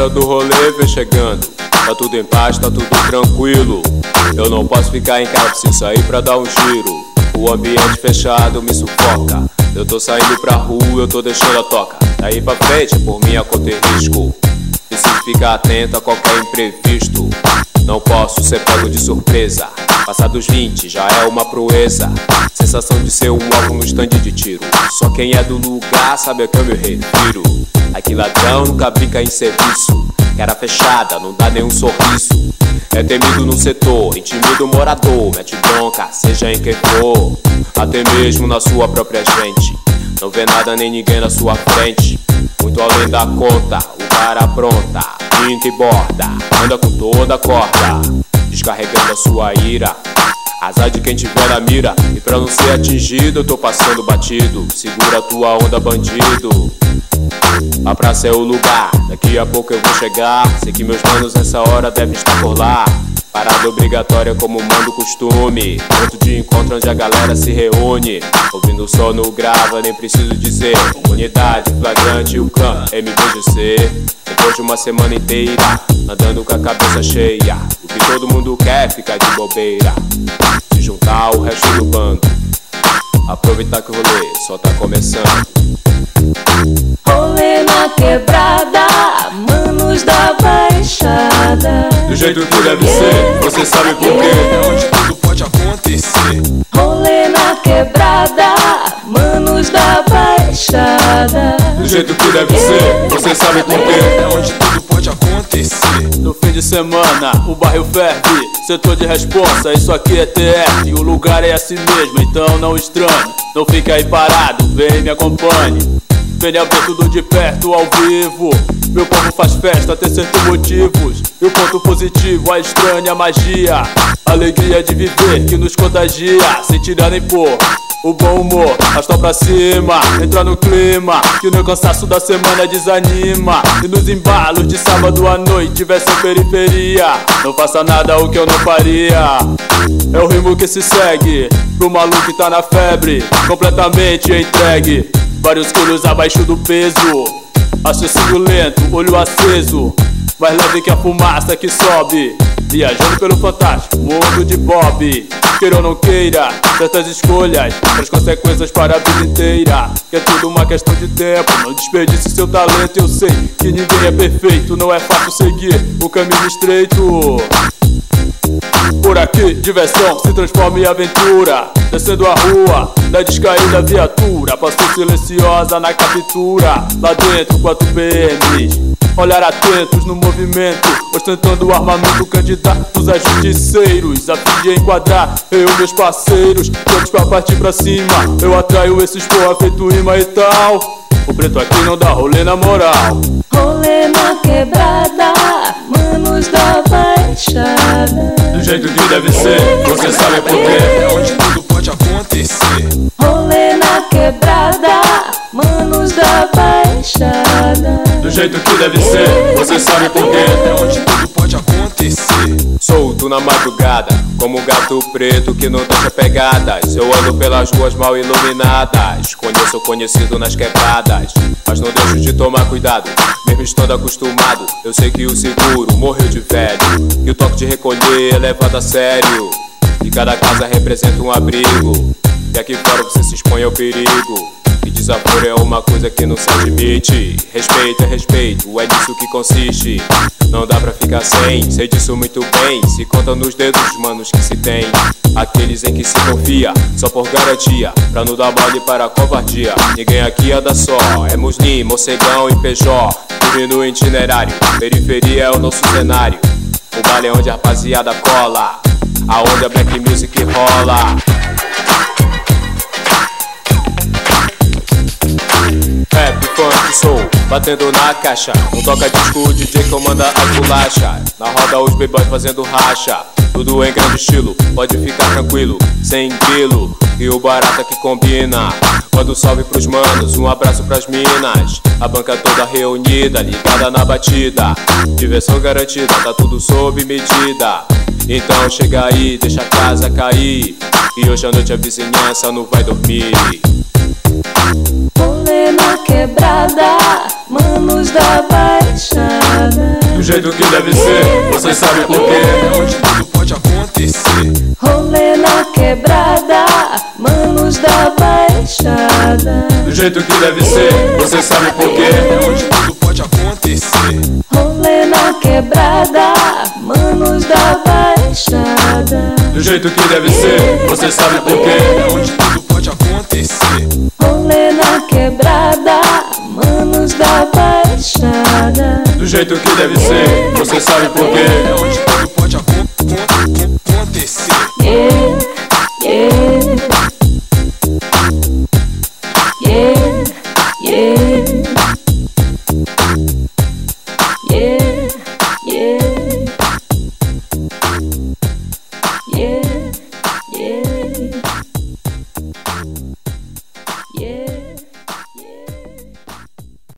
hora do rolê vem chegando. Tá tudo em paz, tá tudo tranquilo. Eu não posso ficar em casa, preciso sair pra dar um giro. O ambiente fechado me sufoca. Eu tô saindo pra rua, eu tô deixando a toca. Daí pra frente, por minha conta e risco. Preciso ficar atento a qualquer imprevisto. Não posso ser pego de surpresa. Passar dos 20 já é uma proeza. Sensação de ser um alvo no stand de tiro. Só quem é do lugar sabe a que eu me refiro. Aqui ladrão nunca brinca em serviço. Cara fechada, não dá nenhum sorriso. É temido no setor, intimida o morador. Mete bronca, seja em quem for. Até mesmo na sua própria gente. Não vê nada nem ninguém na sua frente. Muito além da conta, o cara apronta, pinta e borda, anda com toda a corda, descarregando a sua ira. Azar de quem tiver na mira. E pra não ser atingido eu tô passando batido. Segura a tua onda, bandido. A praça é o lugar, daqui a pouco eu vou chegar. Sei que meus manos nessa hora devem estar por lá. Parada obrigatória como manda o costume. Ponto de encontro onde a galera se reúne. Ouvindo o som no grava, nem preciso dizer. Unidade, flagrante, o clã, MBGC. Depois de uma semana inteira, andando com a cabeça cheia. O que todo mundo quer é ficar de bobeira. Se juntar o resto do bando. Aproveitar que o rolê só tá começando. Rolê na quebrada, manos da Baixada. Do jeito que deve ser, você sabe por quê. É onde tudo pode acontecer. Rolê na quebrada, manos da Baixada. Do jeito que deve ser, você sabe por quê. É onde tudo pode acontecer. No fim de semana, o bairro ferve. Setor de responsa, isso aqui é TR. E o lugar é assim mesmo, então não estranhe. Não fica aí parado, vem me acompanhe. Venha ver tudo de perto, ao vivo. Meu povo faz festa, tem certos motivos. E o ponto positivo, a estranha magia. Alegria de viver que nos contagia. Sem tirar nem pôr, o bom humor, astral pra cima. Entra no clima, que no cansaço da semana desanima. E nos embalos de sábado à noite vai ser periferia. Não faça nada o que eu não faria. É o ritmo que se segue pro maluco que tá na febre, completamente entregue. Vários quilos abaixo do peso. Raciocínio lento, olho aceso. Mais leve que a fumaça que sobe. Viajando pelo fantástico mundo de Bob. Queira ou não queira, certas escolhas traz consequências para a vida inteira. Que é tudo uma questão de tempo. Não desperdice seu talento. Eu sei que ninguém é perfeito. Não é fácil seguir o caminho estreito. Por aqui, diversão se transforma em aventura. Descendo a rua, da descaída viatura. Passou silenciosa na captura. Lá dentro, 4 PMs. Olhar atentos no movimento, ostentando o armamento. Candidatos a justiceiros, a fim de enquadrar eu e meus parceiros. Todos pra partir pra cima. Eu atraio esses porra feito rima e tal. O preto aqui não dá rolê na moral. Rolê na quebrada, manos da Baixada. Do jeito que deve ser, você sabe por quê. É onde tudo pode acontecer. Rolê na quebrada, manos da Baixada. Do jeito que deve ser, você sabe por quê. É onde tudo pode acontecer. Solto na madrugada, como um gato preto que não deixa pegadas. Eu ando pelas ruas mal iluminadas. Conheço o conhecido nas quebradas, mas não deixo de tomar cuidado. Mesmo estando acostumado, eu sei que o seguro morreu de velho. E o toque de recolher é levado a sério. E cada casa representa um abrigo. E aqui fora você se expõe ao perigo. E desaforo é uma coisa que não se admite. Respeito é respeito, é nisso que consiste. Não dá pra ficar sem, sei disso muito bem. Se conta nos dedos os manos que se tem. Aqueles em que se confia, só por garantia, pra não dar mole para a covardia. Ninguém aqui anda só, é Muslim, Mocegão e PJ. Tudo no itinerário, periferia é o nosso cenário. O baile é onde a rapaziada cola, aonde a black music rola. Rap, funk, soul, batendo na caixa. Um toca disco, o DJ comanda as bolachas. Na roda os b-boys fazendo racha. Tudo em grande estilo, pode ficar tranquilo, sem grilo. E o barata que combina. Manda um salve pros manos, um abraço pras minas. A banca toda reunida, ligada na batida. Diversão garantida, tá tudo sob medida. Então chega aí, deixa a casa cair. E hoje à noite a vizinhança não vai dormir. Rolê na quebrada, manos da Baixada. jeito que deve ser, você sabe por quê? É onde tudo pode acontecer. Rolê na quebrada, manos da Baixada. Do jeito que deve ser, você sabe por quê? É onde tudo pode acontecer. Rolê na quebrada, manos da Baixada. Do jeito que deve ser, você sabe por quê? É onde tudo pode acontecer. Rolê na quebrada, manos da Baixada. Do jeito que deve ser, você sabe por quê? É onde